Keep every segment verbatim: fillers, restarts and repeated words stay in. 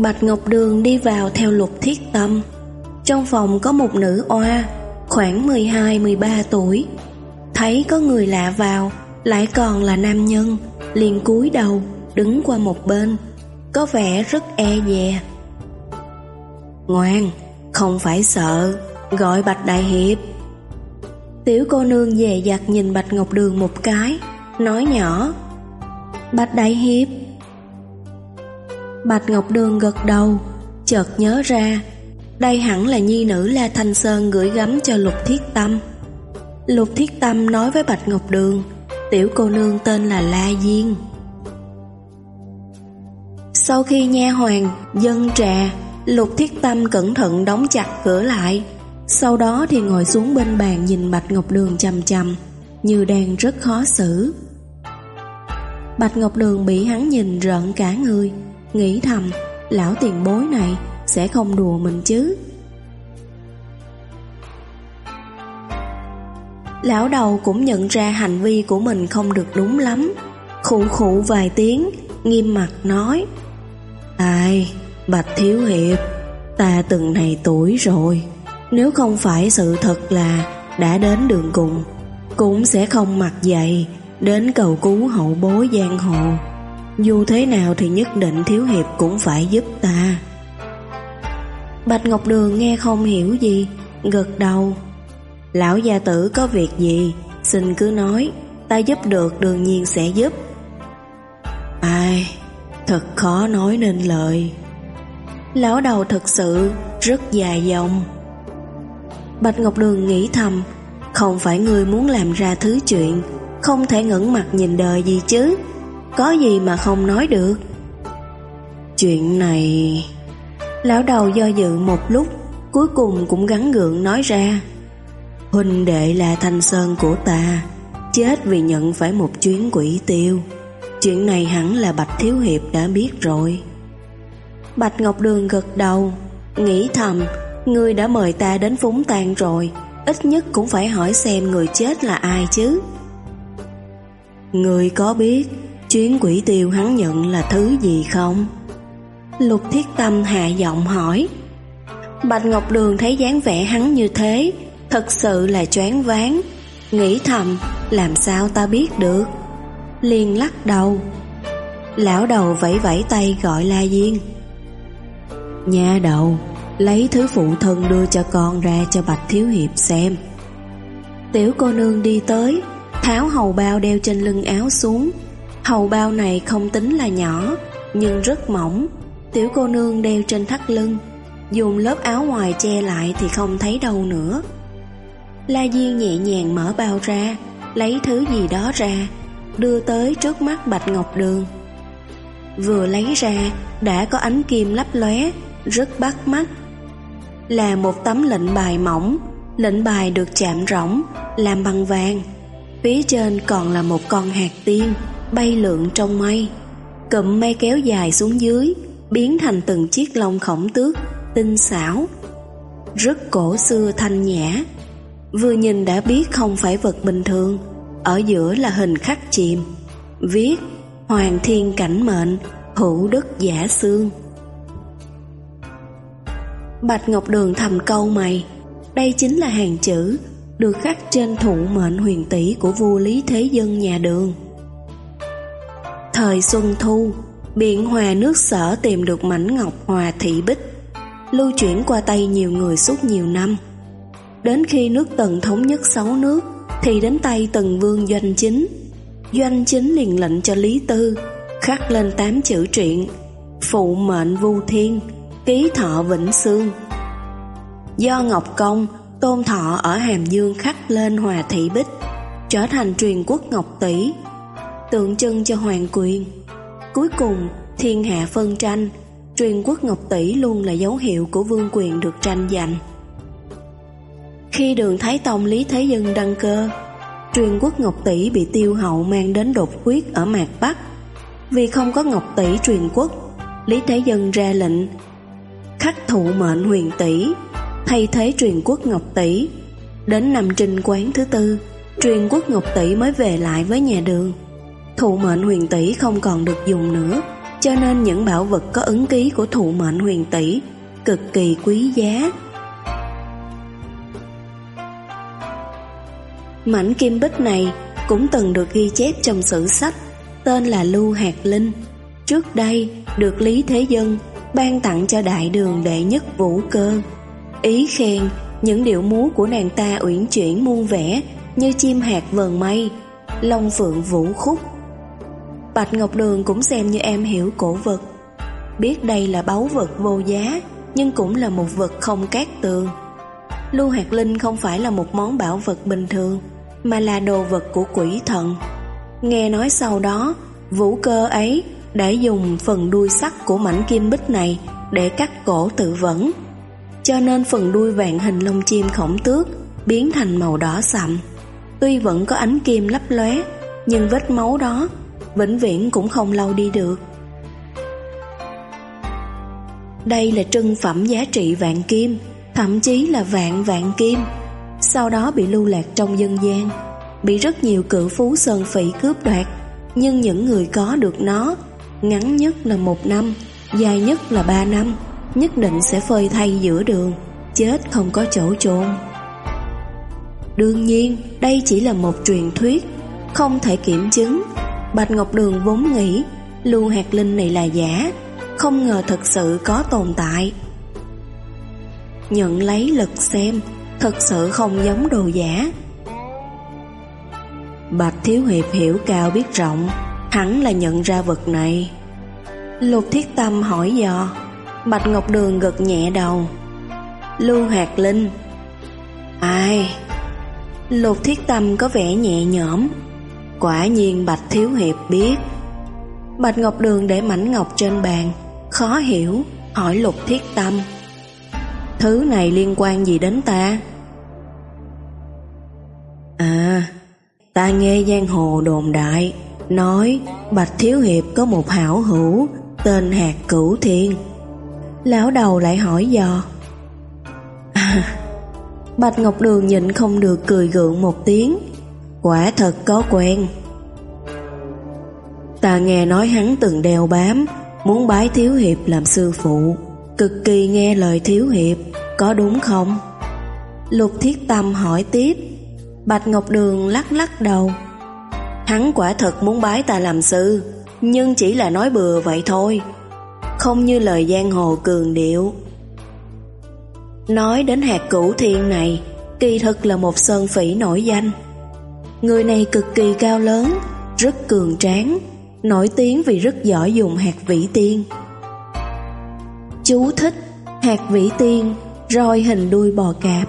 Bạch Ngọc Đường đi vào theo Lục Thiết Tâm. Trong phòng có một nữ oa khoảng mười hai mười ba tuổi. Thấy có người lạ vào, lại còn là nam nhân, liền cúi đầu đứng qua một bên, có vẻ rất e dè. Ngoan, không phải sợ, gọi Bạch Đại Hiệp. Tiểu cô nương dè dặt nhìn Bạch Ngọc Đường một cái, nói nhỏ: Bạch Đại Hiệp. Bạch Ngọc Đường gật đầu, chợt nhớ ra đây hẳn là nhi nữ La Thanh Sơn gửi gắm cho Lục Thiết Tâm. Lục Thiết Tâm nói với Bạch Ngọc Đường tiểu cô nương tên là La Diên. Sau khi nha hoàn dâng trà, Lục Thiết Tâm cẩn thận đóng chặt cửa lại, sau đó thì ngồi xuống bên bàn nhìn Bạch Ngọc Đường chằm chằm, như đang rất khó xử. Bạch Ngọc Đường bị hắn nhìn rợn cả người, nghĩ thầm lão tiền bối này sẽ không đùa mình chứ. Lão đầu cũng nhận ra hành vi của mình không được đúng lắm, khụ khụ vài tiếng, nghiêm mặt nói: Ai, Bạch Thiếu Hiệp, ta từng này tuổi rồi, nếu không phải sự thật là đã đến đường cùng, cũng sẽ không mặc dày đến cầu cứu hậu bối giang hồ. Dù thế nào thì nhất định Thiếu Hiệp cũng phải giúp ta. Bạch Ngọc Đường nghe không hiểu gì, gật đầu: Lão gia tử có việc gì, xin cứ nói, ta giúp được đương nhiên sẽ giúp. Ai, thật khó nói nên lời. Lão đầu thật sự rất dài dòng. Bạch Ngọc Đường nghĩ thầm, không phải người muốn làm ra thứ chuyện không thể ngẩng mặt nhìn đời gì chứ, có gì mà không nói được. Chuyện này... Lão đầu do dự một lúc, cuối cùng cũng gắng gượng nói ra: Huynh đệ là Thanh Sơn của ta chết vì nhận phải một chuyến quỷ tiêu. Chuyện này hẳn là Bạch Thiếu Hiệp đã biết rồi. Bạch Ngọc Đường gật đầu, nghĩ thầm, ngươi đã mời ta đến phúng tang rồi, ít nhất cũng phải hỏi xem người chết là ai chứ. Ngươi có biết chuyến quỷ tiêu hắn nhận là thứ gì không? Lục Thiết Tâm hạ giọng hỏi. Bạch Ngọc Đường thấy dáng vẻ hắn như thế, thật sự là choáng váng, nghĩ thầm, làm sao ta biết được, liền lắc đầu. Lão đầu vẫy vẫy tay gọi La Diên: Nha đầu, lấy thứ phụ thân đưa cho con ra cho Bạch Thiếu Hiệp xem. Tiểu cô nương đi tới, tháo hầu bao đeo trên lưng áo xuống. Hầu bao này không tính là nhỏ, nhưng rất mỏng. Tiểu cô nương đeo trên thắt lưng, dùng lớp áo ngoài che lại thì không thấy đâu nữa. La Diên nhẹ nhàng mở bao ra, lấy thứ gì đó ra, đưa tới trước mắt Bạch Ngọc Đường. Vừa lấy ra đã có ánh kim lấp lóe, rất bắt mắt. Là một tấm lệnh bài mỏng, lệnh bài được chạm rỗng, làm bằng vàng. Phía trên còn là một con hạt tiên bay lượn trong mây, cụm mây kéo dài xuống dưới, biến thành từng chiếc lông khổng tước tinh xảo, rất cổ xưa thanh nhã. Vừa nhìn đã biết không phải vật bình thường. Ở giữa là hình khắc chìm, viết Hoàng thiên cảnh mệnh, hữu đức giả xương. Bạch Ngọc Đường thầm câu mày, đây chính là hàng chữ được khắc trên thụ mệnh huyền tỷ của vua Lý Thế Dân nhà Đường. Thời Xuân Thu, Biện Hòa nước Sở tìm được mảnh ngọc Hòa Thị Bích, lưu chuyển qua tay nhiều người suốt nhiều năm. Đến khi nước Tần thống nhất sáu nước thì đến tay Tần Vương Doanh Chính. Doanh Chính liền lệnh cho Lý Tư khắc lên tám chữ truyện: phụ mệnh vu thiên, ký thọ vĩnh xương. Do Ngọc Công, Tôn Thọ ở Hàm Dương khắc lên Hòa Thị Bích, trở thành truyền quốc Ngọc Tỷ, tượng trưng cho hoàng quyền. Cuối cùng thiên hạ phân tranh, truyền quốc Ngọc Tỷ luôn là dấu hiệu của vương quyền được tranh giành. Khi Đường Thái Tông Lý Thế Dân đăng cơ, truyền quốc Ngọc Tỷ bị Tiêu Hậu mang đến đột quyết ở Mạc Bắc. Vì không có Ngọc Tỷ truyền quốc, Lý Thế Dân ra lệnh khắc thụ mệnh huyền tỷ, thay thế truyền quốc Ngọc Tỷ. Đến năm Trinh Quán thứ tư, truyền quốc Ngọc Tỷ mới về lại với nhà Đường. Thụ mệnh huyền tỷ không còn được dùng nữa, cho nên những bảo vật có ấn ký của thụ mệnh huyền tỷ cực kỳ quý giá. Mảnh kim bích này cũng từng được ghi chép trong sử sách, tên là Lưu Hạt Linh. Trước đây được Lý Thế Dân ban tặng cho đại đường đệ nhất Vũ Cơ. Ý khen những điệu múa của nàng ta uyển chuyển muôn vẻ như chim hạt vờn mây, long phượng vũ khúc. Bạch Ngọc Đường cũng xem như em hiểu cổ vật, biết đây là báu vật vô giá, nhưng cũng là một vật không cát tường. Lưu Hạt Linh không phải là một món bảo vật bình thường, mà là đồ vật của quỷ thần. Nghe nói sau đó, Vũ Cơ ấy đã dùng phần đuôi sắt của mảnh kim bích này để cắt cổ tự vẫn, cho nên phần đuôi vàng hình lông chim khổng tước biến thành màu đỏ sậm. Tuy vẫn có ánh kim lấp lóe, nhưng vết máu đó vĩnh viễn cũng không lau đi được. Đây là trân phẩm giá trị vạn kim, thậm chí là vạn vạn kim. Sau đó bị lưu lạc trong dân gian, bị rất nhiều cự phú sơn phỉ cướp đoạt. Nhưng những người có được nó, ngắn nhất là một năm, dài nhất là ba năm, nhất định sẽ phơi thay giữa đường, chết không có chỗ chôn. Đương nhiên, đây chỉ là một truyền thuyết, không thể kiểm chứng. Bạch Ngọc Đường vốn nghĩ Lưu Hạt Linh này là giả, không ngờ thật sự có tồn tại. Nhận lấy lật xem, thật sự không giống đồ giả. Bạch Thiếu Hiệp hiểu cao biết rộng, hẳn là nhận ra vật này. Lục Thiết Tâm hỏi dò. Bạch Ngọc Đường gật nhẹ đầu. Lưu Hạt Linh. Ai? Lục Thiết Tâm có vẻ nhẹ nhõm. Quả nhiên Bạch Thiếu Hiệp biết. Bạch Ngọc Đường để mảnh ngọc trên bàn, khó hiểu, hỏi Lục Thiết Tâm. Thứ này liên quan gì đến ta? À, ta nghe giang hồ đồn đại, nói Bạch Thiếu Hiệp có một hảo hữu tên Hạt Cửu Thiên. Lão đầu lại hỏi dò. À, Bạch Ngọc Đường nhịn không được cười gượng một tiếng. Quả thật có quen. Ta nghe nói hắn từng đeo bám, muốn bái Thiếu Hiệp làm sư phụ, cực kỳ nghe lời Thiếu Hiệp, có đúng không? Lục Thiết Tâm hỏi tiếp. Bạch Ngọc Đường lắc lắc đầu. Hắn quả thật muốn bái ta làm sư, nhưng chỉ là nói bừa vậy thôi, không như lời giang hồ cường điệu. Nói đến Hạt Cửu Thiên này, kỳ thực là một sơn phỉ nổi danh. Người này cực kỳ cao lớn, rất cường tráng, nổi tiếng vì rất giỏi dùng hạt vĩ tiên. Chú thích: hạt vĩ tiên, roi hình đuôi bò cạp.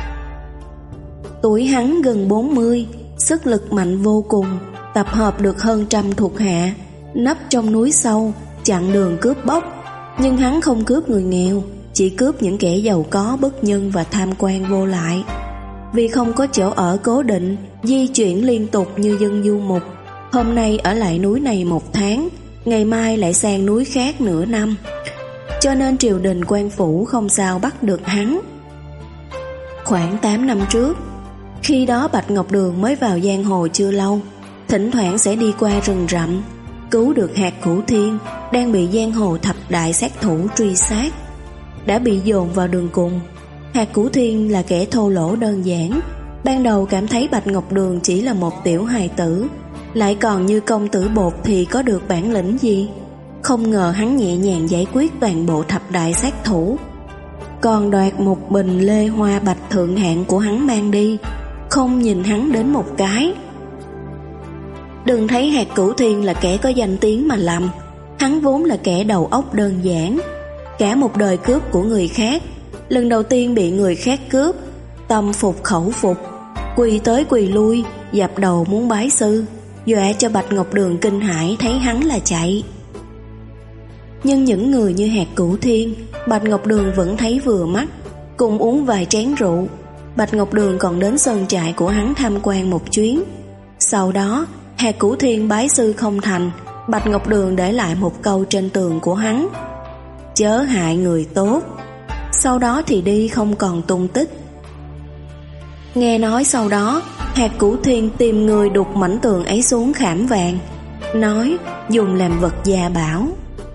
Tuổi hắn gần bốn mươi, sức lực mạnh vô cùng, tập hợp được hơn trăm thuộc hạ, nấp trong núi sâu, chặn đường cướp bóc. Nhưng hắn không cướp người nghèo, chỉ cướp những kẻ giàu có bất nhân và tham quan vô lại. Vì không có chỗ ở cố định, di chuyển liên tục như dân du mục, hôm nay ở lại núi này một tháng, ngày mai lại sang núi khác nửa năm, cho nên triều đình quan phủ không sao bắt được hắn. Khoảng tám năm trước, khi đó Bạch Ngọc Đường mới vào giang hồ chưa lâu, thỉnh thoảng sẽ đi qua rừng rậm, cứu được Hạt Cửu Thiên đang bị giang hồ thập đại sát thủ truy sát. Đã bị dồn vào đường cùng. Hạt Cửu Thiên là kẻ thô lỗ đơn giản, ban đầu cảm thấy Bạch Ngọc Đường chỉ là một tiểu hài tử, lại còn như công tử bột thì có được bản lĩnh gì. Không ngờ hắn nhẹ nhàng giải quyết toàn bộ thập đại sát thủ, còn đoạt một bình lê hoa bạch thượng hạng của hắn mang đi, không nhìn hắn đến một cái. Đừng thấy Hạt Cửu Thiên là kẻ có danh tiếng mà lầm, hắn vốn là kẻ đầu óc đơn giản. Cả một đời cướp của người khác, lần đầu tiên bị người khác cướp, tâm phục khẩu phục, quỳ tới quỳ lui, dập đầu muốn bái sư, dọa cho Bạch Ngọc Đường kinh hãi thấy hắn là chạy. Nhưng những người như Hạt Cửu Thiên, Bạch Ngọc Đường vẫn thấy vừa mắt, cùng uống vài chén rượu. Bạch Ngọc Đường còn đến sơn trại của hắn tham quan một chuyến. Sau đó, Hạt Cửu Thiên bái sư không thành, Bạch Ngọc Đường để lại một câu trên tường của hắn: chớ hại người tốt. Sau đó thì đi không còn tung tích. Nghe nói sau đó Hạt Cửu Thiên tìm người đục mảnh tường ấy xuống khảm vàng, nói dùng làm vật gia bảo.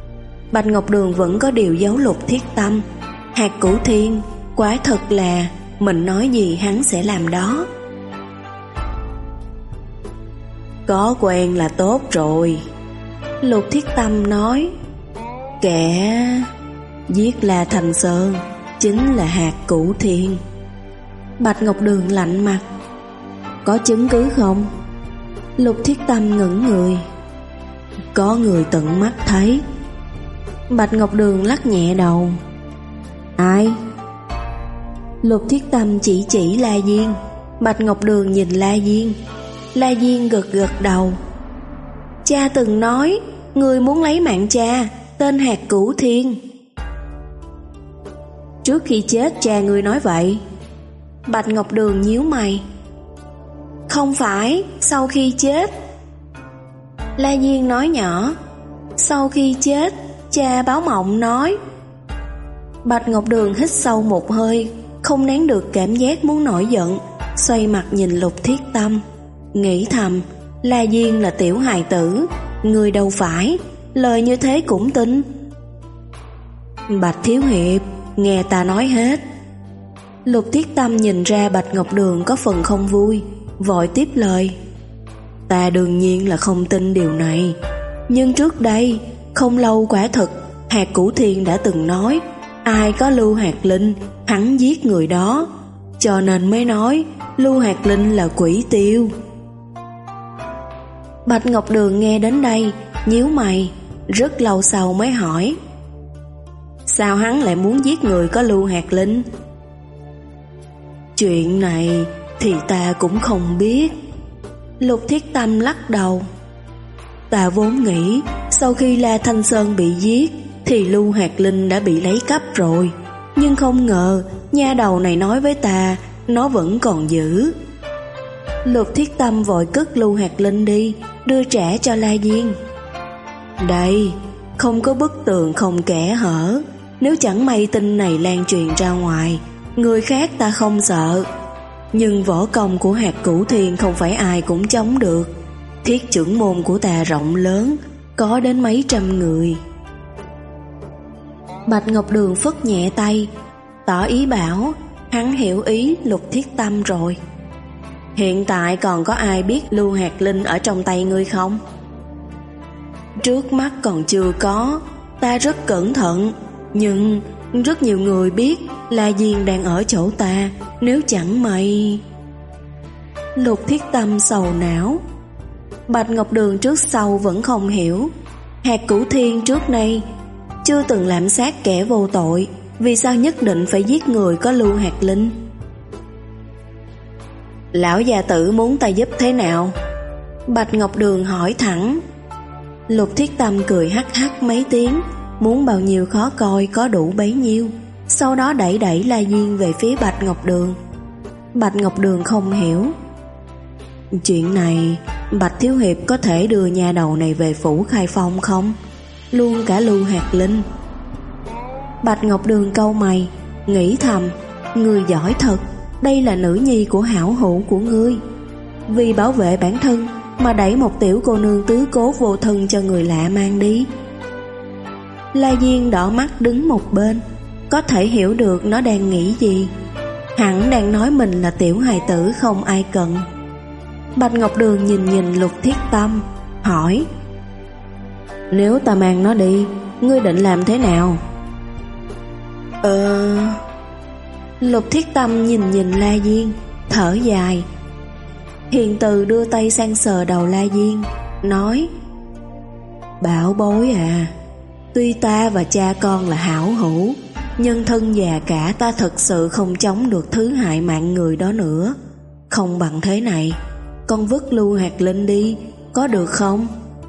Bạch Ngọc Đường vẫn có điều giấu Lục Thiết Tâm. Hạt Cửu Thiên quả thật là mình nói gì hắn sẽ làm đó. Có quen là tốt rồi, Lục Thiết Tâm nói. Kẻ giết La Thanh Sơn chính là Hạt Cửu Thiên. Bạch Ngọc Đường lạnh mặt. Có chứng cứ không? Lục Thiết Tâm ngẩn người. Có người tận mắt thấy. Bạch Ngọc Đường lắc nhẹ đầu. Ai? Lục Thiết Tâm chỉ chỉ La Diên. Bạch Ngọc Đường nhìn La Diên. La Diên gật gật đầu. Cha từng nói người muốn lấy mạng cha, tên Hạt Cửu Thiên. Trước khi chết cha ngươi nói vậy. Bạch Ngọc Đường nhíu mày. Không phải, sau khi chết. La Diên nói nhỏ. Sau khi chết, cha báo mộng nói. Bạch Ngọc Đường hít sâu một hơi, không nén được cảm giác muốn nổi giận, xoay mặt nhìn Lục Thiết Tâm, nghĩ thầm, La Diên là tiểu hài tử, người đâu phải, lời như thế cũng tin. Bạch Thiếu Hiệp, nghe ta nói hết. Lục Thiết Tâm nhìn ra Bạch Ngọc Đường có phần không vui, vội tiếp lời. Ta đương nhiên là không tin điều này, nhưng trước đây, không lâu quả thực, Hạt Cửu Thiên đã từng nói, ai có Lưu Hạt Linh, hắn giết người đó, cho nên mới nói Lưu Hạt Linh là quỷ tiêu. Bạch Ngọc Đường nghe đến đây, nhíu mày, rất lâu sau mới hỏi. Sao hắn lại muốn giết người có Lưu Hạt Linh? Chuyện này thì ta cũng không biết. Lục Thiết Tâm lắc đầu. Ta vốn nghĩ sau khi La Thanh Sơn bị giết thì Lưu Hạt Linh đã bị lấy cắp rồi, nhưng không ngờ nha đầu này nói với ta nó vẫn còn giữ. Lục Thiết Tâm vội cất Lưu Hạt Linh đi, đưa trả cho La Diên. Đây, không có bức tường không kẽ hở, nếu chẳng may tin này lan truyền ra ngoài, người khác ta không sợ, nhưng võ công của Hạt Cửu Thiên không phải ai cũng chống được. Thiết chưởng môn của ta rộng lớn, có đến mấy trăm người. Bạch Ngọc Đường phất nhẹ tay, tỏ ý bảo hắn hiểu ý Lục Thiết Tâm rồi. Hiện tại còn có ai biết Lưu Hạt Linh ở trong tay ngươi không? Trước mắt còn chưa có, ta rất cẩn thận, nhưng rất nhiều người biết La Diên đang ở chỗ ta, nếu chẳng may... Lục Thiết Tâm sầu não. Bạch Ngọc Đường trước sau vẫn không hiểu, Hạt Cửu Thiên trước nay chưa từng lạm sát kẻ vô tội, vì sao nhất định phải giết người có Lưu Hạt Linh? Lão gia tử muốn ta giúp thế nào? Bạch Ngọc Đường hỏi thẳng. Lục Thiết Tâm cười hắc hắc mấy tiếng, muốn bao nhiêu khó coi có đủ bấy nhiêu, sau đó đẩy đẩy La Diên về phía Bạch Ngọc Đường. Bạch Ngọc Đường không hiểu. Chuyện này Bạch Thiếu Hiệp có thể đưa nhà đầu này về phủ Khai Phong không? Luôn cả Lưu Hạt Linh. Bạch Ngọc Đường cau mày, nghĩ thầm, người giỏi thật, đây là nữ nhi của hảo hữu của ngươi, vì bảo vệ bản thân mà đẩy một tiểu cô nương tứ cố vô thân cho người lạ mang đi. La Diên đỏ mắt đứng một bên, có thể hiểu được nó đang nghĩ gì. Hẳn đang nói mình là tiểu hài tử không ai cần. Bạch Ngọc Đường nhìn nhìn Lục Thiết Tâm, hỏi. Nếu ta mang nó đi, ngươi định làm thế nào? Ờ... Lục Thiết Tâm nhìn nhìn La Diên, thở dài. Hiền Từ đưa tay sang sờ đầu La Diên, nói. Bảo bối à, tuy ta và cha con là hảo hữu, nhưng thân già cả ta thật sự không chống được thứ hại mạng người đó nữa. Không bằng thế này, con vứt Lưu Hạt Linh đi, có được không?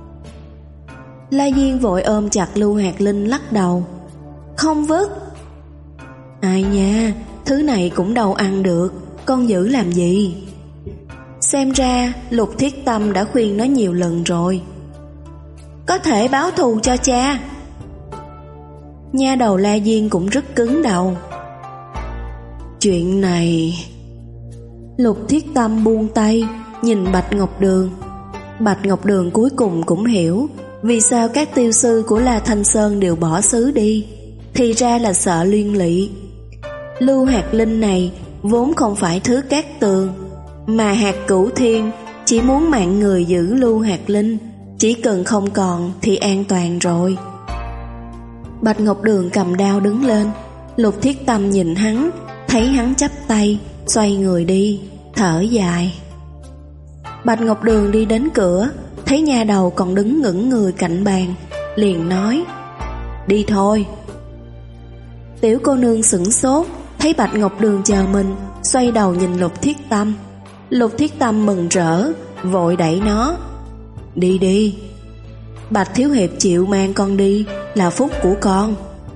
La Diên vội ôm chặt Lưu Hạt Linh lắc đầu. Không vứt. Ai nha, thứ này cũng đâu ăn được, con giữ làm gì? Xem ra Lục Thiết Tâm đã khuyên nó nhiều lần rồi. Có thể báo thù cho cha. Nha đầu La Diên cũng rất cứng đầu. Chuyện này... Lục Thiết Tâm buông tay, nhìn Bạch Ngọc Đường. Bạch Ngọc Đường cuối cùng cũng hiểu Vì sao các tiêu sư của La Thanh Sơn đều bỏ xứ đi? Thì ra là sợ liên lụy. Lưu Hạt Linh này vốn không phải thứ cát tường, mà Hạt Cửu Thiên chỉ muốn mạng người giữ Lưu Hạt Linh, chỉ cần không còn thì an toàn rồi. Bạch Ngọc Đường cầm đao đứng lên. Lục Thiết Tâm nhìn hắn, thấy hắn chắp tay, xoay người đi, thở dài. Bạch Ngọc Đường đi đến cửa, thấy nha đầu còn đứng ngẩn người cạnh bàn, liền nói: đi thôi. Tiểu cô nương sửng sốt, thấy Bạch Ngọc Đường chờ mình, xoay đầu nhìn Lục Thiết Tâm. Lục Thiết Tâm mừng rỡ, vội đẩy nó: đi đi, Bạch thiếu hiệp chịu mang con đi là phúc của con.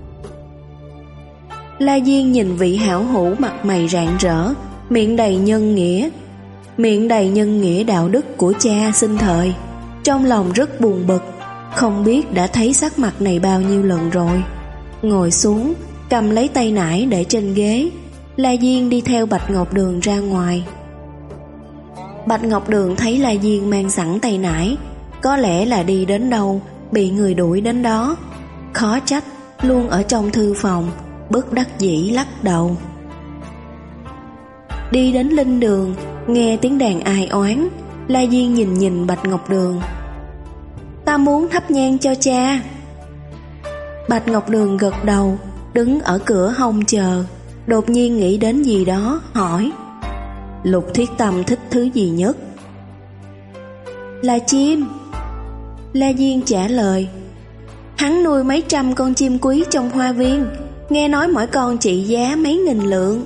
La Diên nhìn vị hảo hữu mặt mày rạng rỡ, miệng đầy nhân nghĩa, miệng đầy nhân nghĩa đạo đức của cha sinh thời, trong lòng rất buồn bực, không biết đã thấy sắc mặt này bao nhiêu lần rồi. Ngồi xuống, cầm lấy tay nải để trên ghế. La Diên đi theo Bạch Ngọc Đường ra ngoài. Bạch Ngọc Đường thấy La Diên mang sẵn tay nải, có lẽ là đi đến đâu bị người đuổi đến đó, khó trách luôn ở trong thư phòng, bất đắc dĩ lắc đầu. Đi đến linh đường, nghe tiếng đàn ai oán, La Diên nhìn nhìn Bạch Ngọc Đường: ta muốn thắp nhang cho cha. Bạch Ngọc Đường gật đầu, đứng ở cửa hông chờ, đột nhiên nghĩ đến gì đó, hỏi: Lục Thiết Tâm thích thứ gì nhất? Là chim. La Diên trả lời: hắn nuôi mấy trăm con chim quý trong hoa viên, nghe nói mỗi con trị giá mấy nghìn lượng.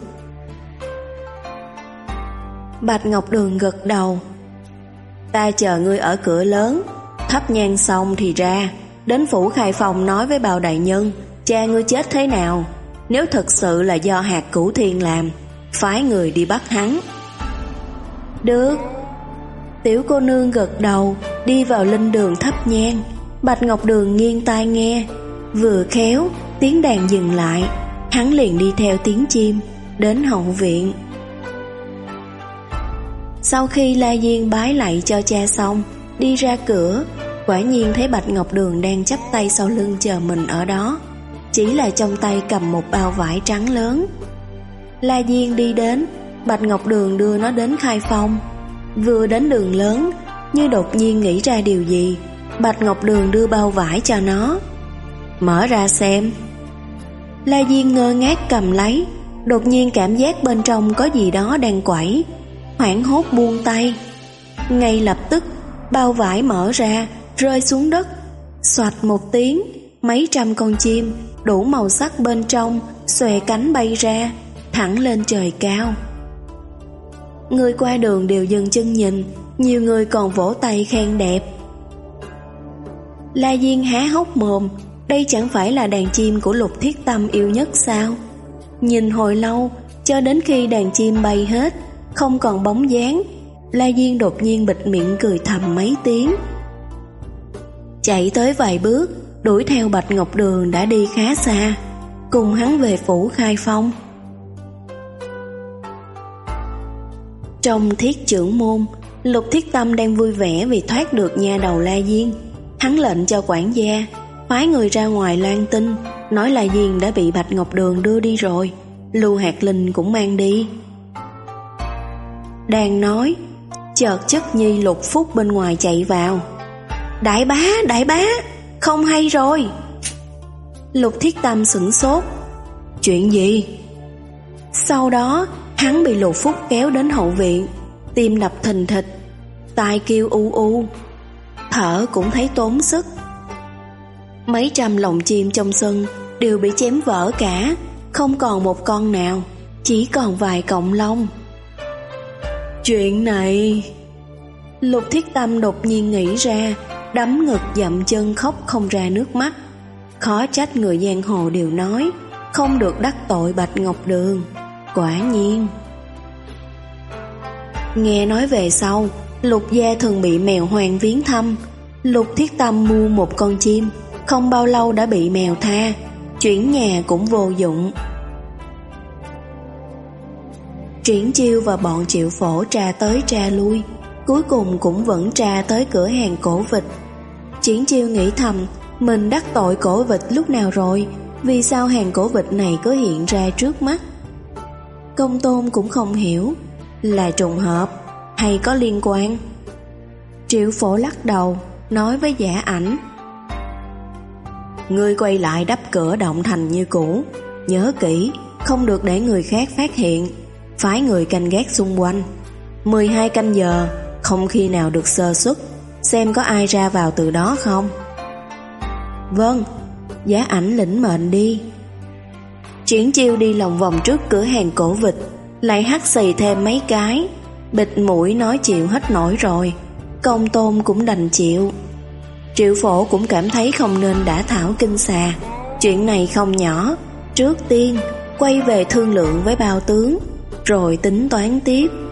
Bạch Ngọc Đường gật đầu: ta chờ ngươi ở cửa lớn, thắp nhang xong thì ra, đến phủ Khai Phong nói với Bào đại nhân cha ngươi chết thế nào. Nếu thật sự là do Hạt Cửu Thiên làm, phái người đi bắt hắn. Được. Tiểu cô nương gật đầu, đi vào linh đường thắp nhang. Bạch Ngọc Đường nghiêng tai nghe, vừa khéo tiếng đàn dừng lại, hắn liền đi theo tiếng chim đến hậu viện. Sau khi La Diên bái lạy cho cha xong, đi ra cửa, quả nhiên thấy Bạch Ngọc Đường đang chắp tay sau lưng chờ mình ở đó, chỉ là trong tay cầm một bao vải trắng lớn. La Diên đi đến, Bạch Ngọc Đường đưa nó đến Khai Phong. Vừa đến đường lớn, như đột nhiên nghĩ ra điều gì, Bạch Ngọc Đường đưa bao vải cho nó. Mở ra xem. La Diên ngơ ngác cầm lấy, đột nhiên cảm giác bên trong có gì đó đang quẩy, hoảng hốt buông tay. Ngay lập tức, bao vải mở ra, rơi xuống đất. Xoạch một tiếng, mấy trăm con chim đủ màu sắc bên trong xòe cánh bay ra, thẳng lên trời cao. Người qua đường đều dừng chân nhìn, nhiều người còn vỗ tay khen đẹp. La Diên há hốc mồm, đây chẳng phải là đàn chim của Lục Thiết Tâm yêu nhất sao? Nhìn hồi lâu, cho đến khi đàn chim bay hết, không còn bóng dáng, La Diên đột nhiên bịt miệng cười thầm mấy tiếng. Chạy tới vài bước, đuổi theo Bạch Ngọc Đường đã đi khá xa, cùng hắn về phủ Khai Phong. Trong Thiết Trưởng môn, Lục Thiết Tâm đang vui vẻ vì thoát được nha đầu La Diên. Hắn lệnh cho quản gia phái người ra ngoài loan tin, nói La Diên đã bị Bạch Ngọc Đường đưa đi rồi, Lưu Hạt Linh cũng mang đi. Đang nói, chợt chất nhi Lục Phúc bên ngoài chạy vào. Đại bá, đại bá, không hay rồi. Lục Thiết Tâm sửng sốt. Chuyện gì? Sau đó hắn bị Lục Phúc kéo đến hậu viện, tim đập thình thịch, tai kêu u u, thở cũng thấy tốn sức. Mấy trăm lồng chim trong sân đều bị chém vỡ cả, không còn một con nào, chỉ còn vài cọng lông. Chuyện này... Lục Thiết Tâm đột nhiên nghĩ ra, đấm ngực dậm chân khóc không ra nước mắt. Khó trách người giang hồ đều nói không được đắc tội Bạch Ngọc Đường. Quả nhiên. Nghe nói về sau, Lục gia thường bị mèo hoang viếng thăm. Lục Thiết Tâm mua một con chim, không bao lâu đã bị mèo tha, chuyển nhà cũng vô dụng. Triển Chiêu và bọn Triệu Phổ tra tới tra lui, cuối cùng cũng vẫn tra tới cửa hàng cổ vịt. Triển Chiêu nghĩ thầm, mình đắc tội cổ vịt lúc nào rồi, vì sao hàng cổ vịt này cứ hiện ra trước mắt? Công Tôn cũng không hiểu, là trùng hợp hay có liên quan? Triệu Phổ lắc đầu, nói với Giả Ảnh: ngươi quay lại đắp cửa động thành như cũ, nhớ kỹ, không được để người khác phát hiện, phái người canh gác xung quanh. mười hai canh giờ, không khi nào được sơ suất, xem có ai ra vào từ đó không. Vâng. Giả Ảnh lĩnh mệnh đi. Triển Chiêu đi lòng vòng trước cửa hàng cổ vịt, lại hắt xì thêm mấy cái, bịt mũi nói chịu hết nổi rồi. Công Tôn cũng đành chịu. Triệu Phổ cũng cảm thấy không nên đả thảo kinh xà, chuyện này không nhỏ, trước tiên quay về thương lượng với Bao tướng, rồi tính toán tiếp.